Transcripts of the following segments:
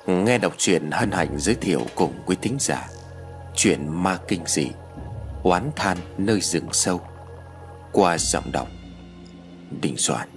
Nghe đọc truyện hân hạnh giới thiệu cùng quý thính giả truyện ma kinh dị Oán than nơi rừng sâu qua giọng đọc Đình Soạn.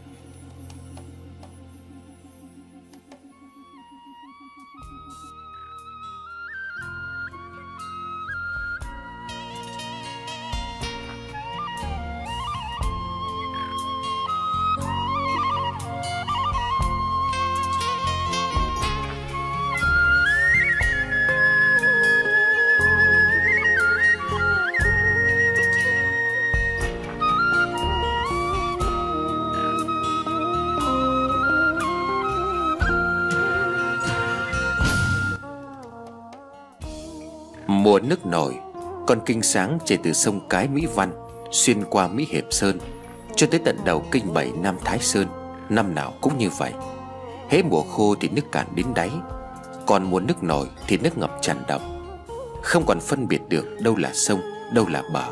Mùa nước nổi, con kinh sáng chảy từ sông Cái Mỹ Văn xuyên qua Mỹ Hiệp Sơn cho tới tận đầu kinh 7 Nam Thái Sơn. Năm nào cũng như vậy. Hễ mùa khô thì nước cạn đến đáy, còn mùa nước nổi thì nước ngập tràn đồng, không còn phân biệt được đâu là sông, đâu là bờ.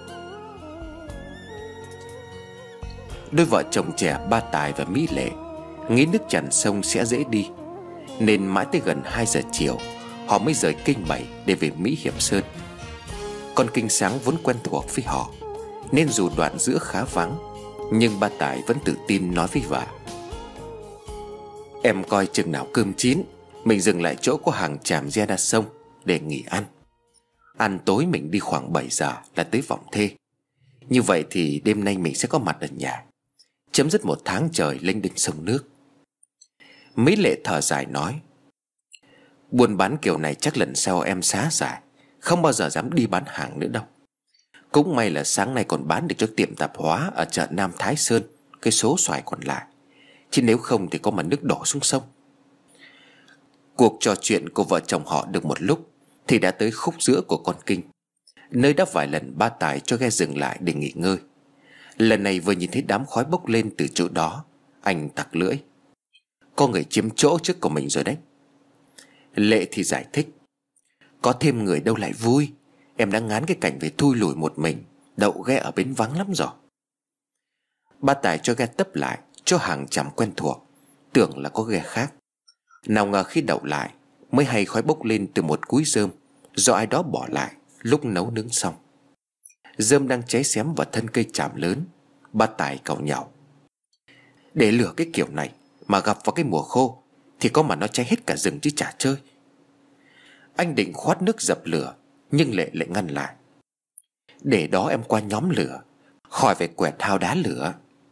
Đôi vợ chồng trẻ Ba Tài và Mỹ Lệ nghĩ nước tràn sông sẽ dễ đi, nên mãi tới gần 2 giờ chiều họ mới rời kinh 7 để về Mỹ Hiệp Sơn. Con kinh sáng vốn quen thuộc với họ, nên dù đoạn giữa khá vắng, nhưng Ba Tài vẫn tự tin nói với vợ: "Em coi chừng nào cơm chín, mình dừng lại chỗ có hàng tràm re ra sông để nghỉ ăn. Ăn tối mình đi khoảng 7 giờ là tới Vọng Thê. Như vậy thì đêm nay mình sẽ có mặt ở nhà, chấm dứt một tháng trời lênh đênh sông nước." Mỹ Lệ thở dài nói: "Buôn bán kiểu này chắc lần sau em xá giải, không bao giờ dám đi bán hàng nữa đâu. Cũng may là sáng nay còn bán được cho tiệm tạp hóa ở chợ Nam Thái Sơn cái số xoài còn lại, chứ nếu không thì có mà nước đổ xuống sông." Cuộc trò chuyện của vợ chồng họ được một lúc thì đã tới khúc giữa của con kinh, nơi đã vài lần Ba Tài cho ghe dừng lại để nghỉ ngơi. Lần này vừa nhìn thấy đám khói bốc lên từ chỗ đó, anh tặc lưỡi: "Có người chiếm chỗ trước của mình rồi đấy." Lệ thì giải thích: "Có thêm người đâu lại vui. Em đã ngán cái cảnh phải thui lủi một mình, đậu ghe ở bến vắng lắm rồi." Ba Tài cho ghe tấp lại cho hàng tràm quen thuộc, tưởng là có ghe khác. Nào ngờ khi đậu lại mới hay khói bốc lên từ một cúi rơm do ai đó bỏ lại lúc nấu nướng xong. Rơm đang cháy xém vào thân cây tràm lớn. Ba Tài càu nhàu: "Để lửa cái kiểu này mà gặp vào cái mùa khô thì có mà nó cháy hết cả rừng chứ chả chơi." Anh định khoát nước dập lửa, nhưng Lệ lại ngăn lại: "Để đó em qua nhóm lửa, khỏi phải quẹt thao đá lửa."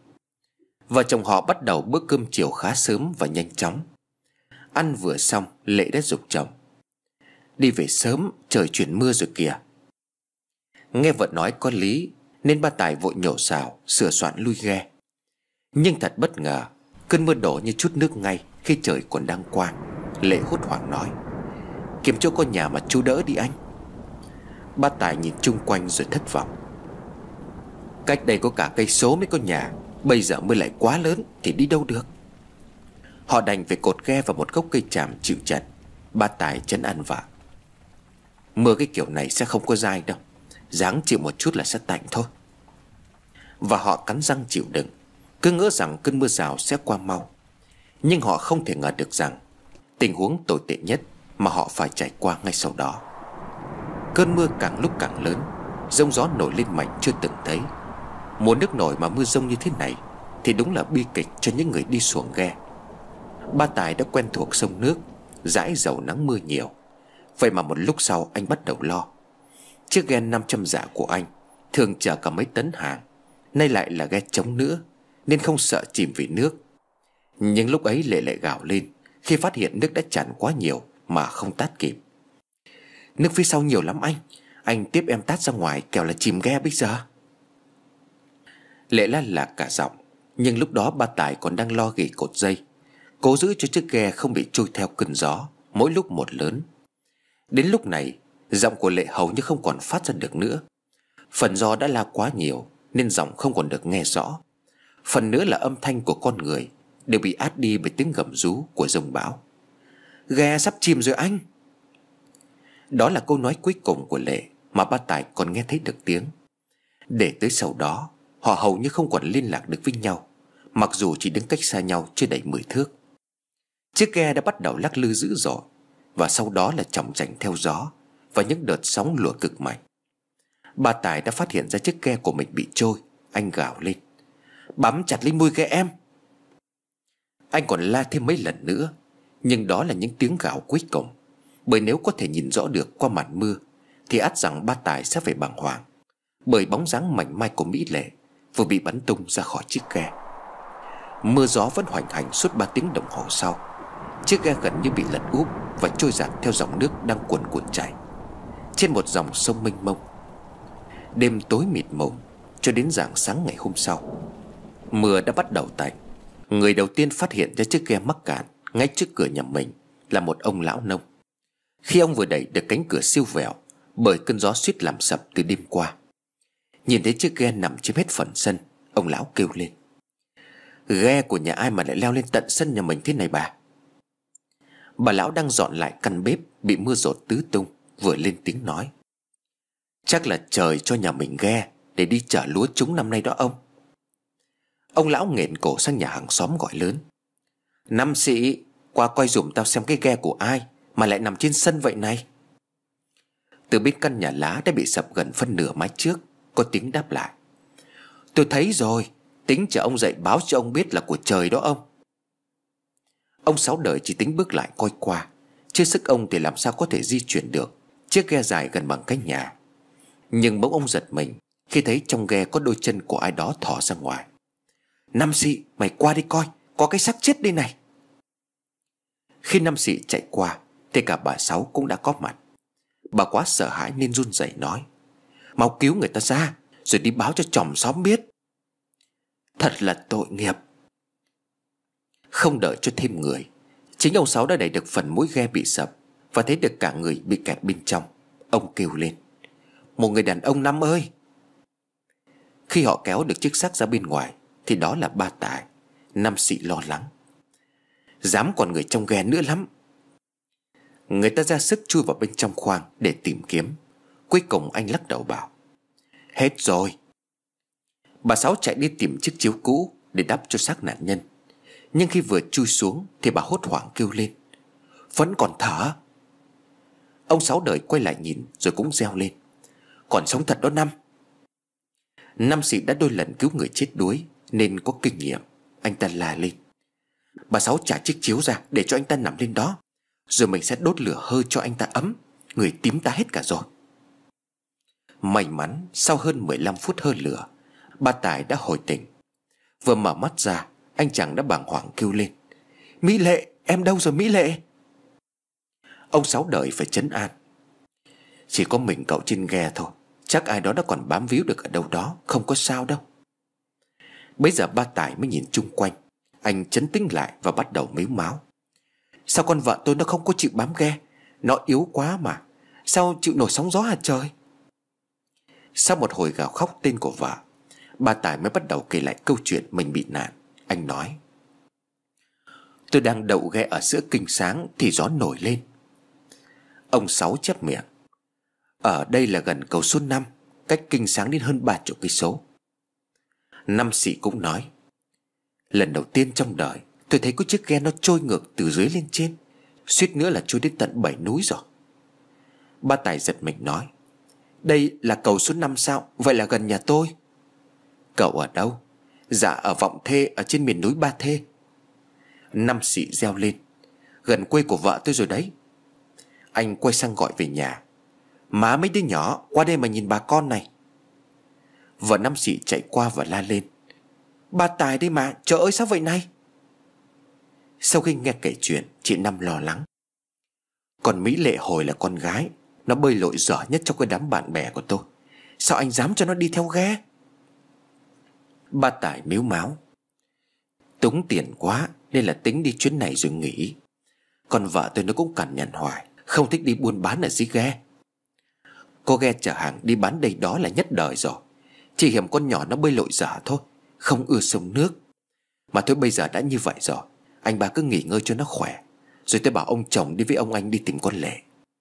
Vợ chồng họ bắt đầu bữa cơm chiều khá sớm và nhanh chóng. Ăn vừa xong, Lệ đã giục chồng: "Đi về sớm, trời chuyển mưa rồi kìa." Nghe vợ nói có lý, nên Ba Tài vội nhổ xào sửa soạn lui ghe. Nhưng thật bất ngờ, cơn mưa đổ như chút nước ngay khi trời còn đang qua. Lệ hốt hoảng nói: "Kiếm chỗ có nhà mà chú đỡ đi anh." Ba Tài nhìn chung quanh rồi thất vọng: "Cách đây có cả cây số mới có nhà, bây giờ mưa lại quá lớn thì đi đâu được." Họ đành phải cột ghe vào một gốc cây tràm chịu trận. Ba Tài trấn an vợ: "Mưa cái kiểu này sẽ không có dai đâu, ráng chịu một chút là sẽ tạnh thôi." Và họ cắn răng chịu đựng, cứ ngỡ rằng cơn mưa rào sẽ qua mau. Nhưng họ không thể ngờ được rằng tình huống tồi tệ nhất mà họ phải trải qua ngay sau đó. Cơn mưa càng lúc càng lớn, giông gió nổi lên mạnh chưa từng thấy. Mùa nước nổi mà mưa giông như thế này thì đúng là bi kịch cho những người đi xuồng ghe. Ba Tài đã quen thuộc sông nước, dãi dầu nắng mưa nhiều. Vậy mà một lúc sau anh bắt đầu lo. Chiếc ghe 500 dạ của anh thường chở cả mấy tấn hàng, nay lại là ghe trống nữa, nên không sợ chìm vì nước. Nhưng lúc ấy Lệ lại gào lên khi phát hiện nước đã tràn quá nhiều mà không tát kịp: "Nước phía sau nhiều lắm anh tiếp em tát ra ngoài kẻo là chìm ghe bây giờ." Lệ la lạc cả giọng, nhưng lúc đó Ba Tài còn đang lo ghì cột dây, cố giữ cho chiếc ghe không bị trôi theo cơn gió mỗi lúc một lớn. Đến lúc này, giọng của Lệ hầu như không còn phát ra được nữa. Phần gió đã la quá nhiều nên giọng không còn được nghe rõ. Phần nữa là âm thanh của con người đều bị át đi bởi tiếng gầm rú của giông bão: "Ghe sắp chìm rồi anh." Đó là câu nói cuối cùng của Lệ mà Ba Tài còn nghe thấy được tiếng. Để tới sau đó, họ hầu như không còn liên lạc được với nhau, mặc dù chỉ đứng cách xa nhau chưa đầy 10 thước. Chiếc ghe đã bắt đầu lắc lư dữ dội, và sau đó là chòng chành theo gió và những đợt sóng lùa cực mạnh. Ba Tài đã phát hiện ra chiếc ghe của mình bị trôi. Anh gào lên: "Bám chặt lấy mui ghe em!" Anh còn la thêm mấy lần nữa, nhưng đó là những tiếng gào cuối cùng. Bởi nếu có thể nhìn rõ được qua màn mưa thì ắt rằng ba Tài sẽ phải bàng hoàng, bởi bóng dáng mảnh mai của Mỹ Lệ vừa bị bắn tung ra khỏi chiếc ghe. Mưa gió vẫn hoành hành suốt 3 tiếng đồng hồ sau. Chiếc ghe gần như bị lật úp và trôi dạt theo dòng nước đang cuồn cuộn chảy trên một dòng sông mênh mông. Đêm tối mịt mùng cho đến rạng sáng ngày hôm sau. Mưa đã bắt đầu tạnh. Người đầu tiên phát hiện ra chiếc ghe mắc cạn ngay trước cửa nhà mình là một ông lão nông. Khi ông vừa đẩy được cánh cửa siêu vẹo bởi cơn gió suýt làm sập từ đêm qua, nhìn thấy chiếc ghe nằm trên hết phần sân, ông lão kêu lên: "Ghe của nhà ai mà lại leo lên tận sân nhà mình thế này bà?" Bà lão đang dọn lại căn bếp bị mưa dột tứ tung, vừa lên tiếng nói: "Chắc là trời cho nhà mình ghe để đi chở lúa trúng năm nay đó ông." Ông lão nghển cổ sang nhà hàng xóm gọi lớn: "Năm Sĩ, qua coi giùm tao xem cái ghe của ai mà lại nằm trên sân vậy này." Từ bên căn nhà lá đã bị sập gần phân nửa mái trước có tiếng đáp lại: "Tôi thấy rồi, tính chờ ông dậy báo cho ông biết là của trời đó ông." Ông Sáu Đời chỉ tính bước lại coi qua, chứ sức ông thì làm sao có thể di chuyển được chiếc ghe dài gần bằng cái nhà. Nhưng bỗng ông giật mình khi thấy trong ghe có đôi chân của ai đó thò ra ngoài. "Năm Sĩ, mày qua đi coi, có cái xác chết đây này." Khi Năm Sĩ chạy qua thì cả bà Sáu cũng đã có mặt. Bà quá sợ hãi nên run rẩy nói: "Mau cứu người ta ra rồi đi báo cho chòm xóm biết. Thật là tội nghiệp." Không đợi cho thêm người, chính ông Sáu đã đẩy được phần mũi ghe bị sập và thấy được cả người bị kẹt bên trong. Ông kêu lên: "Một người đàn ông Năm ơi!" Khi họ kéo được chiếc xác ra bên ngoài thì đó là ba Tài. Năm Sĩ lo lắng: "Dám còn người trong ghe nữa lắm." Người ta ra sức chui vào bên trong khoang để tìm kiếm. Cuối cùng anh lắc đầu bảo: "Hết rồi." Bà Sáu chạy đi tìm chiếc chiếu cũ để đắp cho xác nạn nhân. Nhưng khi vừa chui xuống thì bà hốt hoảng kêu lên: "Vẫn còn thở." Ông Sáu Đời quay lại nhìn rồi cũng reo lên: "Còn sống thật đó Năm." Năm Sĩ đã đôi lần cứu người chết đuối nên có kinh nghiệm. Anh ta la lên: "Bà Sáu trả chiếc chiếu ra để cho anh ta nằm lên đó, rồi mình sẽ đốt lửa hơi cho anh ta ấm. Người tím ta hết cả rồi." May mắn sau hơn 15 phút hơi lửa, ba Tài đã hồi tỉnh. Vừa mở mắt ra, anh chàng đã bàng hoàng kêu lên: "Mỹ Lệ, em đâu rồi Mỹ Lệ?" Ông Sáu Đời phải trấn an: "Chỉ có mình cậu trên ghe thôi, chắc ai đó đã còn bám víu được ở đâu đó, không có sao đâu." Bấy giờ ba Tài mới nhìn chung quanh. Anh trấn tĩnh lại và bắt đầu mếu máo: "Sao con vợ tôi nó không có chịu bám ghe? Nó yếu quá mà, sao chịu nổi sóng gió hả trời?" Sau một hồi gào khóc tên của vợ, ba Tài mới bắt đầu kể lại câu chuyện mình bị nạn. Anh nói: "Tôi đang đậu ghe ở giữa Kinh Sáng thì gió nổi lên." Ông Sáu chép miệng: "Ở đây là gần cầu số 5, cách Kinh Sáng đến hơn 30 cây số." Năm Sĩ cũng nói: "Lần đầu tiên trong đời tôi thấy có chiếc ghe nó trôi ngược từ dưới lên trên, suýt nữa là trôi đến tận 7 núi rồi." Ba Tài giật mình nói: "Đây là cầu số 5 sao? Vậy là gần nhà tôi." "Cậu ở đâu?" "Dạ ở Vọng Thê, ở trên miền núi Ba Thê." Năm Sĩ reo lên: "Gần quê của vợ tôi rồi đấy." Anh quay sang gọi về nhà: "Má mấy đứa nhỏ qua đây mà nhìn bà con này." Vợ Năm Sĩ chạy qua và la lên: "Ba Tài đây mà, trời ơi sao vậy này?" Sau khi nghe kể chuyện, chị Năm lo lắng: "Còn Mỹ Lệ hồi là con gái, nó bơi lội giỏi nhất trong cái đám bạn bè của tôi, sao anh dám cho nó đi theo ghe?" Ba Tài mếu máo: "Túng tiền quá nên là tính đi chuyến này rồi nghỉ. Còn vợ tôi nó cũng cằn nhằn hoài, không thích đi buôn bán ở dưới ghe. Có ghe chở hàng đi bán đây đó là nhất đời rồi. Chỉ hiểm con nhỏ nó bơi lội dở thôi, không ưa sông nước. Mà thôi bây giờ đã như vậy rồi, anh ba cứ nghỉ ngơi cho nó khỏe, rồi tôi bảo ông chồng đi với ông anh đi tìm con Lệ."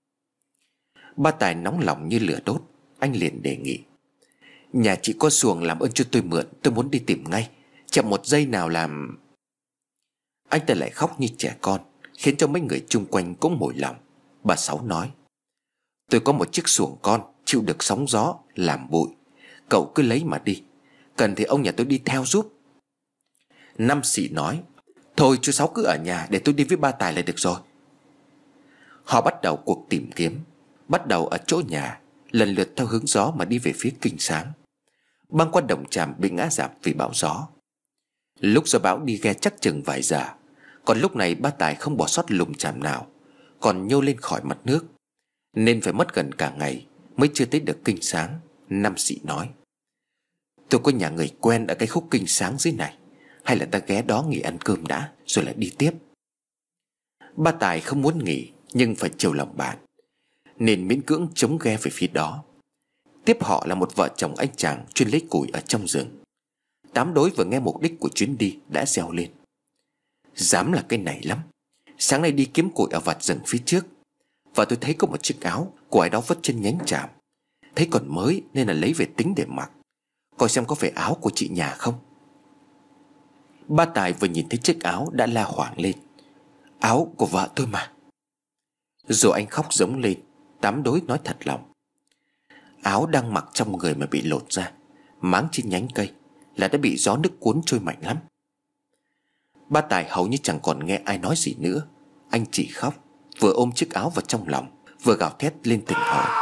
Ba Tài nóng lòng như lửa đốt. Anh liền đề nghị: "Nhà chị có xuồng làm ơn cho tôi mượn, tôi muốn đi tìm ngay, chậm một giây nào làm..." Anh ta lại khóc như trẻ con khiến cho mấy người chung quanh cũng mỏi lòng. Bà Sáu nói: tôi có một chiếc xuồng con chịu được sóng gió làm bụi, cậu cứ lấy mà đi, cần thì ông nhà tôi đi theo giúp. Năm Xị nói: thôi chú Sáu cứ ở nhà, để tôi đi với ba Tài là được rồi. Họ bắt đầu cuộc tìm kiếm, bắt đầu ở chỗ nhà, lần lượt theo hướng gió mà đi về phía Kinh Sáng. Băng qua đồng tràm bị ngã rạp vì bão gió. Lúc gió bão đi ghe chắc chừng vài giờ, còn lúc này ba Tài không bỏ sót lùm chàm nào, còn nhô lên khỏi mặt nước, nên phải mất gần cả ngày mới chưa tới được Kinh Sáng. Năm Xị nói: tôi có nhà người quen ở cái khúc Kinh Sáng dưới này, hay là ta ghé đó nghỉ ăn cơm đã rồi lại đi tiếp. Ba Tài không muốn nghỉ nhưng phải chiều lòng bạn, nên miễn cưỡng chống ghe về phía đó. Tiếp họ là một vợ chồng anh chàng chuyên lấy củi ở trong rừng. Tám đối vừa nghe mục đích của chuyến đi đã reo lên: dám là cái này lắm, sáng nay đi kiếm củi ở vạt rừng phía trước, và tôi thấy có một chiếc áo của ai đó vứt trên nhánh tràm, thấy còn mới nên là lấy về tính để mặc, coi xem có phải áo của chị nhà không. Ba Tài vừa nhìn thấy chiếc áo đã la hoảng lên: áo của vợ tôi mà. Rồi anh khóc giống lên. Tám đối nói thật lòng: áo đang mặc trong người mà bị lột ra, máng trên nhánh cây là đã bị gió nước cuốn trôi mạnh lắm. Ba Tài hầu như chẳng còn nghe ai nói gì nữa. Anh chỉ khóc, vừa ôm chiếc áo vào trong lòng, vừa gào thét lên từng hồi.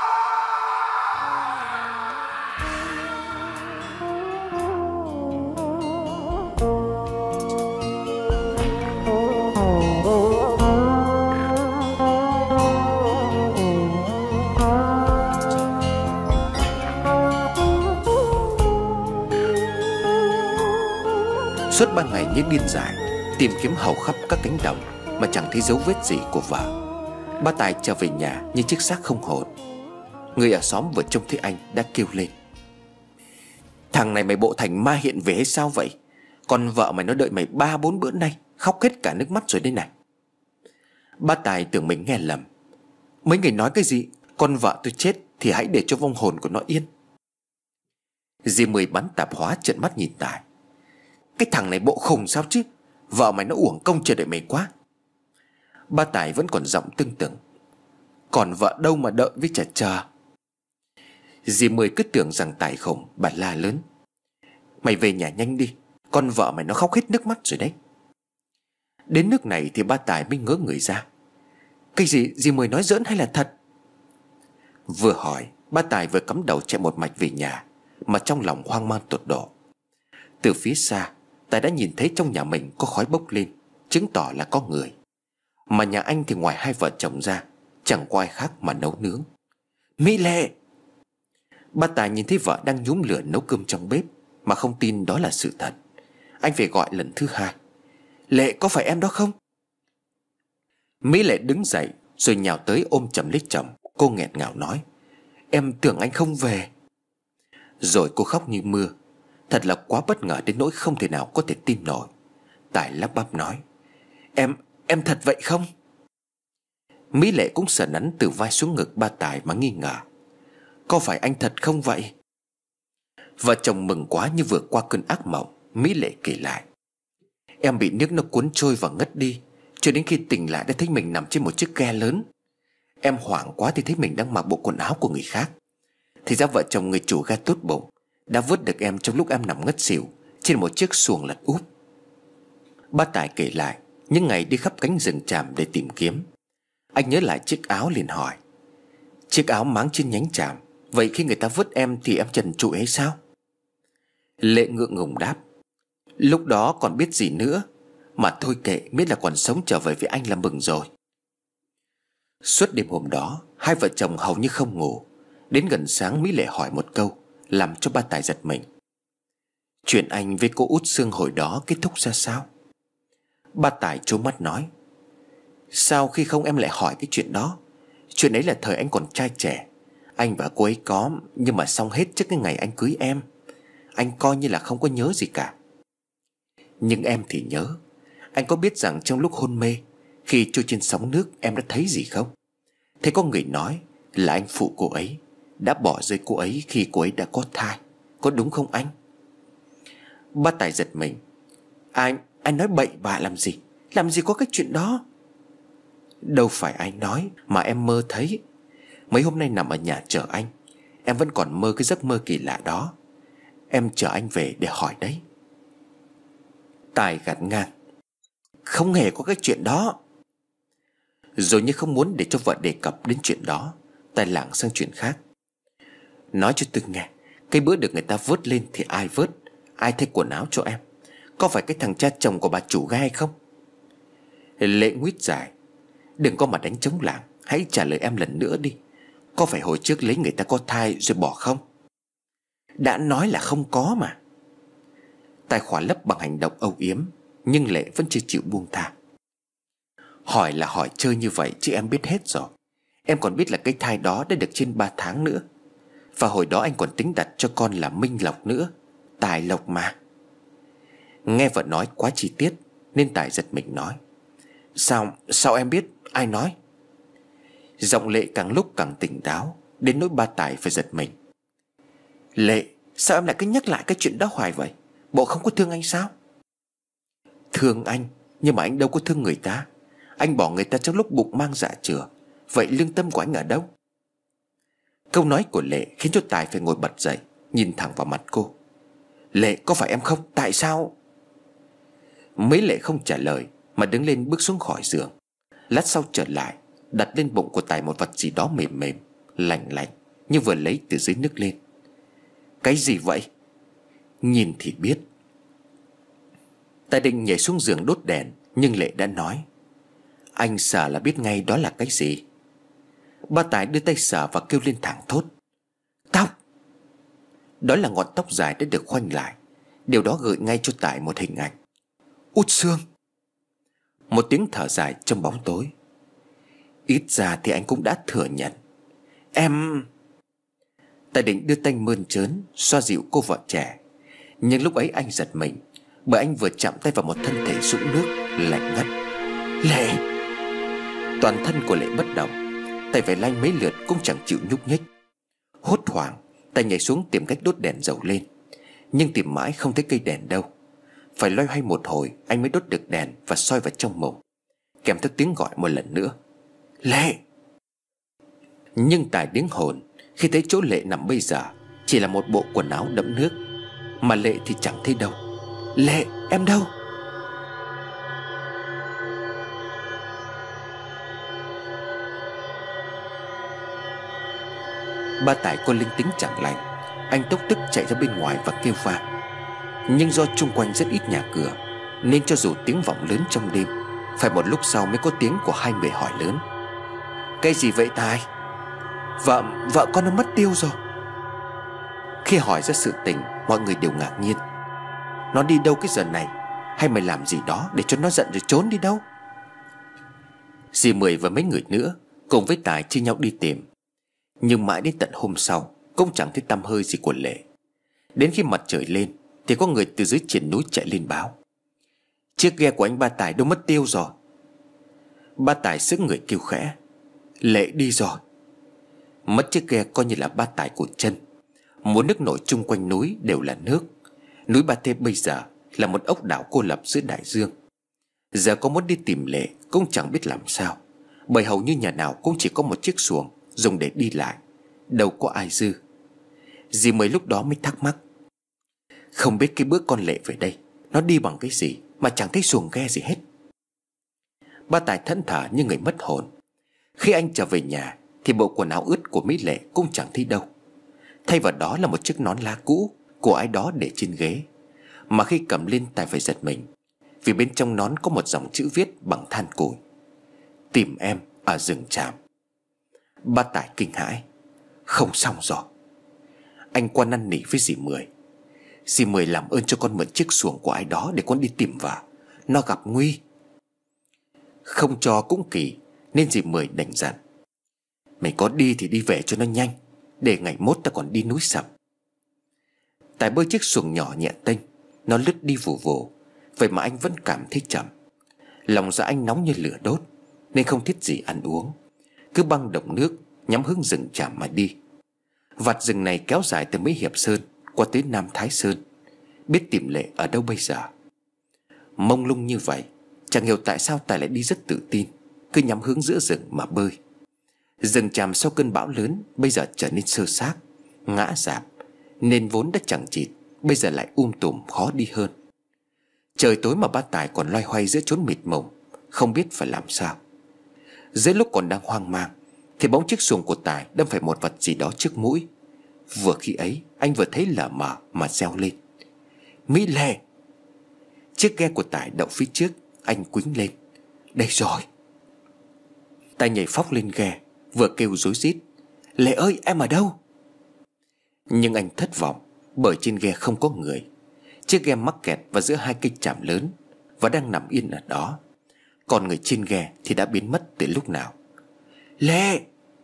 Suốt 3 ngày như điên dại tìm kiếm hầu khắp các cánh đồng mà chẳng thấy dấu vết gì của vợ. Ba Tài trở về nhà như chiếc xác không hồn. Người ở xóm vừa trông thấy anh đã kêu lên: thằng này mày bộ thành ma hiện về hay sao vậy? Con vợ mày nó đợi mày 3-4 bữa nay, khóc hết cả nước mắt rồi đây này. Ba Tài tưởng mình nghe lầm. Mấy người nói cái gì? Con vợ tôi chết thì hãy để cho vong hồn của nó yên. Dì Mười bắn tạp hóa trợn mắt nhìn Tài: cái thằng này bộ khùng sao chứ? Vợ mày nó uổng công chờ đợi mày quá. Ba Tài vẫn còn giọng tưng tửng: còn vợ đâu mà đợi với chả chờ. Dì Mười cứ tưởng rằng Tài khùng, bà la lớn: mày về nhà nhanh đi, con vợ mày nó khóc hết nước mắt rồi đấy. Đến nước này thì ba Tài mới ngớ người ra: cái gì, dì Mười nói giỡn hay là thật? Vừa hỏi, ba Tài vừa cắm đầu chạy một mạch về nhà, mà trong lòng hoang mang tột độ. Từ phía xa, Tài đã nhìn thấy trong nhà mình có khói bốc lên, chứng tỏ là có người. Mà nhà anh thì ngoài hai vợ chồng ra, chẳng có ai khác mà nấu nướng. Mỹ Lệ! Ba Tài nhìn thấy vợ đang nhúm lửa nấu cơm trong bếp, mà không tin đó là sự thật. Anh phải gọi lần thứ hai: Lệ, có phải em đó không? Mỹ Lệ đứng dậy rồi nhào tới ôm chầm lấy chồng. Cô nghẹn ngào nói: em tưởng anh không về. Rồi cô khóc như mưa. Thật là quá bất ngờ đến nỗi không thể nào có thể tin nổi. Tài lắp bắp nói: Em thật vậy không? Mỹ Lệ cũng sờ nắn từ vai xuống ngực ba Tài mà nghi ngờ: có phải anh thật không vậy? Vợ chồng mừng quá như vừa qua cơn ác mộng. Mỹ Lệ kể lại: em bị nước nó cuốn trôi và ngất đi, cho đến khi tỉnh lại đã thấy mình nằm trên một chiếc ghe lớn. Em hoảng quá thì thấy mình đang mặc bộ quần áo của người khác. Thì ra vợ chồng người chủ ghe tốt bụng đã vớt được em trong lúc em nằm ngất xỉu trên một chiếc xuồng lật úp. Ba Tài kể lại những ngày đi khắp cánh rừng tràm để tìm kiếm. Anh nhớ lại chiếc áo liền hỏi: chiếc áo máng trên nhánh tràm, vậy khi người ta vớt em thì em trần trụi hay sao? Lệ ngượng ngùng đáp: lúc đó còn biết gì nữa, mà thôi kệ, biết là còn sống trở về với anh là mừng rồi. Suốt đêm hôm đó, hai vợ chồng hầu như không ngủ. Đến gần sáng Mỹ Lệ hỏi một câu làm cho ba Tài giật mình: chuyện anh với cô út Sương hồi đó kết thúc ra sao? Ba Tài trố mắt nói: sao khi không em lại hỏi cái chuyện đó? Chuyện ấy là thời anh còn trai trẻ. Anh và cô ấy có, nhưng mà xong hết trước cái ngày anh cưới em. Anh coi như là không có nhớ gì cả. Nhưng em thì nhớ. Anh có biết rằng trong lúc hôn mê, khi trôi trên sóng nước, em đã thấy gì không? Thấy có người nói là anh phụ cô ấy, đã bỏ rơi cô ấy khi cô ấy đã có thai. Có đúng không anh? Ba Tài giật mình: anh nói bậy bạ làm gì? Làm gì có cái chuyện đó? Đâu phải ai nói, mà em mơ thấy. Mấy hôm nay nằm ở nhà chờ anh, em vẫn còn mơ cái giấc mơ kỳ lạ đó. Em chờ anh về để hỏi đấy. Tài gạt ngang: Không hề có cái chuyện đó. Rồi như không muốn để cho vợ đề cập đến chuyện đó, Tài lảng sang chuyện khác. Nói cho tôi nghe, cái bữa được người ta vớt lên thì ai vớt, ai thay quần áo cho em? Có phải cái thằng cha chồng của bà chủ gai hay không? Lệ nguyết dài: Đừng có mà đánh trống lảng, hãy trả lời em lần nữa đi. Có phải hồi trước lấy người ta có thai rồi bỏ không? Đã nói là không có mà. Tài khỏa lấp bằng hành động âu yếm, nhưng Lệ vẫn chưa chịu buông tha. Hỏi là hỏi chơi như vậy chứ em biết hết rồi. Em còn biết là cái thai đó đã được trên 3 tháng nữa. Và hồi đó anh còn tính đặt cho con là Minh Lộc nữa. Tài Lộc mà. Nghe vợ nói quá chi tiết nên Tài giật mình nói: Sao em biết? Ai nói? Giọng Lệ càng lúc càng tỉnh táo, đến nỗi ba Tài phải giật mình. Lệ, sao em lại cứ nhắc lại cái chuyện đó hoài vậy? Bộ không có thương anh sao? Thương anh, nhưng mà anh đâu có thương người ta. Anh bỏ người ta trong lúc bụng mang dạ chửa. Vậy lương tâm của anh ở đâu? Câu nói của Lệ khiến cho Tài phải ngồi bật dậy, nhìn thẳng vào mặt cô. Lệ, có phải em không? Tại sao? Mấy Lệ không trả lời mà đứng lên bước xuống khỏi giường. Lát sau trở lại, đặt lên bụng của Tài một vật gì đó mềm mềm, lạnh lạnh, như vừa lấy từ dưới nước lên. Cái gì vậy? Nhìn thì biết. Tài định nhảy xuống giường đốt đèn, nhưng Lệ đã nói: Anh sờ là biết ngay đó là cái gì. Ba Tài đưa tay sờ và kêu lên thảng thốt: Tóc! Đó là ngọn tóc dài đã được khoanh lại. Điều đó gợi ngay cho Tài một hình ảnh. Út xương! Một tiếng thở dài trong bóng tối. Ít ra thì anh cũng đã thừa nhận. Em... Tài định đưa tay mơn trớn xoa dịu cô vợ trẻ, nhưng lúc ấy anh giật mình, bởi anh vừa chạm tay vào một thân thể sũng nước lạnh ngắt. Lệ! Toàn thân của Lệ bất động. Tay phải lay mấy lượt cũng chẳng chịu nhúc nhích. Hốt hoảng, Tài nhảy xuống tìm cách đốt đèn dầu lên, nhưng tìm mãi không thấy cây đèn đâu. Phải loay hoay một hồi anh mới đốt được đèn và soi vào trong mồm, kèm theo tiếng gọi một lần nữa: Lệ! Nhưng Tài điếng hồn khi thấy chỗ Lệ nằm bây giờ chỉ là một bộ quần áo đẫm nước, mà Lệ thì chẳng thấy đâu. Lệ, em đâu? Ba Tài có linh tính chẳng lành. Anh tốc tức chạy ra bên ngoài và kêu van. Nhưng do chung quanh rất ít nhà cửa, nên cho dù tiếng vọng lớn trong đêm, phải một lúc sau mới có tiếng của hai người hỏi lớn: Cái gì vậy Tài? Vợ con nó mất tiêu rồi. Khi hỏi ra sự tình, mọi người đều ngạc nhiên. Nó đi đâu cái giờ này? Hay mày làm gì đó để cho nó giận rồi trốn đi đâu? Dì Mười và mấy người nữa cùng với Tài chia nhau đi tìm, nhưng mãi đến tận hôm sau cũng chẳng thấy tăm hơi gì của Lệ. Đến khi mặt trời lên thì có người từ dưới triển núi chạy lên báo: Chiếc ghe của anh ba Tài đâu mất tiêu rồi. Ba Tài sững người kêu khẽ: Lệ đi rồi. Mất chiếc ghe coi như là ba Tài của chân. Muốn nước nổi chung quanh núi đều là nước. Núi Ba Thê bây giờ là một ốc đảo cô lập giữa đại dương. Giờ có muốn đi tìm Lệ cũng chẳng biết làm sao, bởi hầu như nhà nào cũng chỉ có một chiếc xuồng dùng để đi lại, đâu có ai dư. Dì Mười lúc đó mới thắc mắc: Không biết cái bữa con Lệ về đây nó đi bằng cái gì mà chẳng thấy xuồng ghe gì hết. Ba Tài thẫn thờ như người mất hồn. Khi anh trở về nhà thì bộ quần áo ướt của Mỹ Lệ cũng chẳng thấy đâu. Thay vào đó là một chiếc nón lá cũ của ai đó để trên ghế, mà khi cầm lên Tài phải giật mình, vì bên trong nón có một dòng chữ viết bằng than củi: Tìm em ở rừng tràm. Ba Tài kinh hãi: Không xong rồi. Anh qua năn nỉ với dì Mười: Dì Mười làm ơn cho con mượn chiếc xuồng của ai đó để con đi tìm vợ, nó gặp nguy. Không cho cũng kỳ, nên dì Mười đành dặn: Mày có đi thì đi về cho nó nhanh, để ngày mốt ta còn đi núi Sầm. Tài bơi chiếc xuồng nhỏ nhẹ tênh, nó lướt đi vù vù. Vậy mà anh vẫn cảm thấy chậm. Lòng dạ anh nóng như lửa đốt, nên không thiết gì ăn uống, cứ băng đồng nước nhắm hướng rừng tràm mà đi. Vạt rừng này kéo dài từ Mỹ Hiệp Sơn qua tới Nam Thái Sơn. Biết tìm Lệ ở đâu bây giờ? Mông lung như vậy, chẳng hiểu tại sao Tài lại đi rất tự tin, cứ nhắm hướng giữa rừng mà bơi. Rừng tràm sau cơn bão lớn bây giờ trở nên xơ xác, ngã rạp, nên vốn đã chẳng chịt bây giờ lại tùm khó đi hơn. Trời tối mà bác Tài còn loay hoay giữa chốn mịt mùng, không biết phải làm sao. Giữa lúc còn đang hoang mang thì bỗng chiếc xuồng của Tài đâm phải một vật gì đó trước mũi. Vừa khi ấy anh vừa thấy lờ mờ mà reo lên: Mỹ Lệ! Chiếc ghe của Tài đậu phía trước. Anh quýnh lên: Đây rồi! Tài nhảy phóc lên ghe, vừa kêu rối rít: Lệ ơi, em ở đâu? Nhưng anh thất vọng, bởi trên ghe không có người. Chiếc ghe mắc kẹt vào giữa hai cây tràm lớn và đang nằm yên ở đó. Còn người trên ghe thì đã biến mất từ lúc nào. Lệ!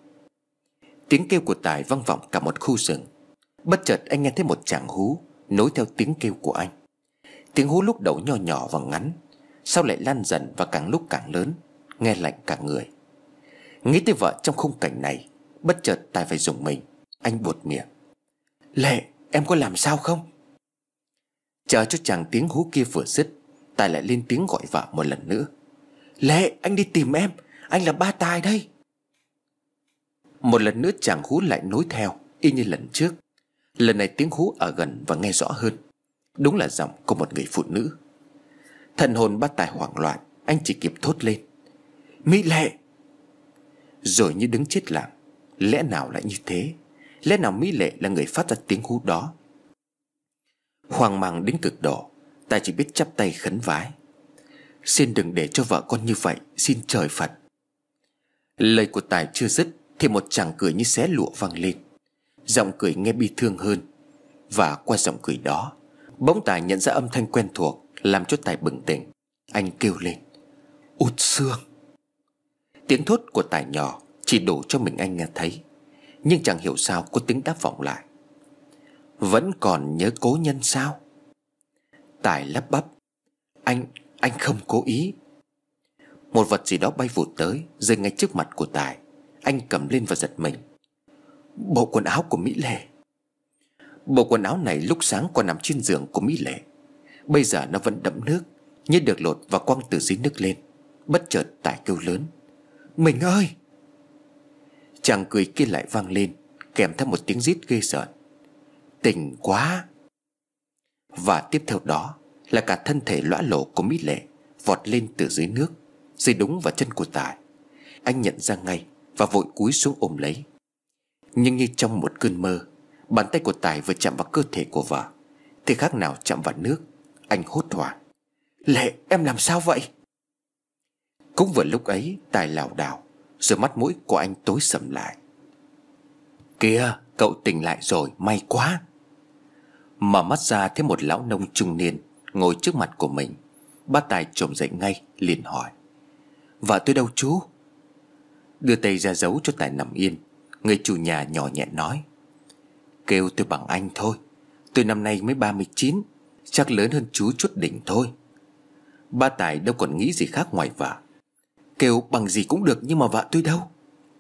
Tiếng kêu của Tài vang vọng cả một khu rừng. Bất chợt anh nghe thấy một tràng hú nối theo tiếng kêu của anh. Tiếng hú lúc đầu nho nhỏ và ngắn, sau lại lan dần và càng lúc càng lớn, nghe lạnh cả người. Nghĩ tới vợ trong khung cảnh này, bất chợt Tài phải rùng mình. Anh buột miệng: Lệ, em có làm sao không? Chờ cho chàng tiếng hú kia vừa dứt, Tài lại lên tiếng gọi vợ một lần nữa: Lệ, anh đi tìm em, anh là ba Tài đây. Một lần nữa chàng hú lại nối theo, y như lần trước. Lần này tiếng hú ở gần và nghe rõ hơn. Đúng là giọng của một người phụ nữ. Thần hồn bác Tài hoảng loạn, anh chỉ kịp thốt lên: Mỹ Lệ! Rồi như đứng chết lặng. Lẽ nào lại như thế? Lẽ nào Mỹ Lệ là người phát ra tiếng hú đó? Hoang mang đến cực độ, Tài chỉ biết chắp tay khấn vái: Xin đừng để cho vợ con như vậy, xin trời Phật. Lời của Tài chưa dứt thì một chàng cười như xé lụa vang lên. Giọng cười nghe bi thương hơn. Và qua giọng cười đó, bỗng Tài nhận ra âm thanh quen thuộc, làm cho Tài bừng tỉnh. Anh kêu lên: Út Sương! Tiếng thốt của Tài nhỏ chỉ đủ cho mình anh nghe thấy, nhưng chẳng hiểu sao có tiếng đáp vọng lại: Vẫn còn nhớ cố nhân sao? Tài lắp bắp: Anh không cố ý. Một vật gì đó bay vụt tới, rơi ngay trước mặt của Tài. Anh cầm lên và giật mình: Bộ quần áo của Mỹ Lệ! Bộ quần áo này lúc sáng còn nằm trên giường của Mỹ Lệ, bây giờ nó vẫn đẫm nước, như được lột và quăng từ dưới nước lên. Bất chợt Tài kêu lớn: Mình ơi! Chàng cười kia lại vang lên, kèm theo một tiếng rít ghê rợn: Tỉnh quá! Và tiếp theo đó là cả thân thể lõa lồ của Mỹ Lệ vọt lên từ dưới nước, rơi đúng vào chân của Tài. Anh nhận ra ngay và vội cúi xuống ôm lấy. Nhưng như trong một cơn mơ, bàn tay của Tài vừa chạm vào cơ thể của vợ thì khác nào chạm vào nước. Anh hốt hoảng: Lệ, em làm sao vậy? Cũng vừa lúc ấy Tài lảo đảo, rồi mắt mũi của anh tối sầm lại. Kìa, cậu tỉnh lại rồi, may quá! Mở mắt ra thấy một lão nông trung niên ngồi trước mặt của mình. Bác Tài chồm dậy ngay, liền hỏi: Vợ tôi đâu chú? Đưa tay ra dấu cho Tài nằm yên. Người chủ nhà nhỏ nhẹ nói: Kêu tôi bằng anh thôi, tôi năm nay mới 39, chắc lớn hơn chú chút đỉnh thôi. Ba Tài đâu còn nghĩ gì khác ngoài vợ. Kêu bằng gì cũng được, nhưng mà vợ tôi đâu?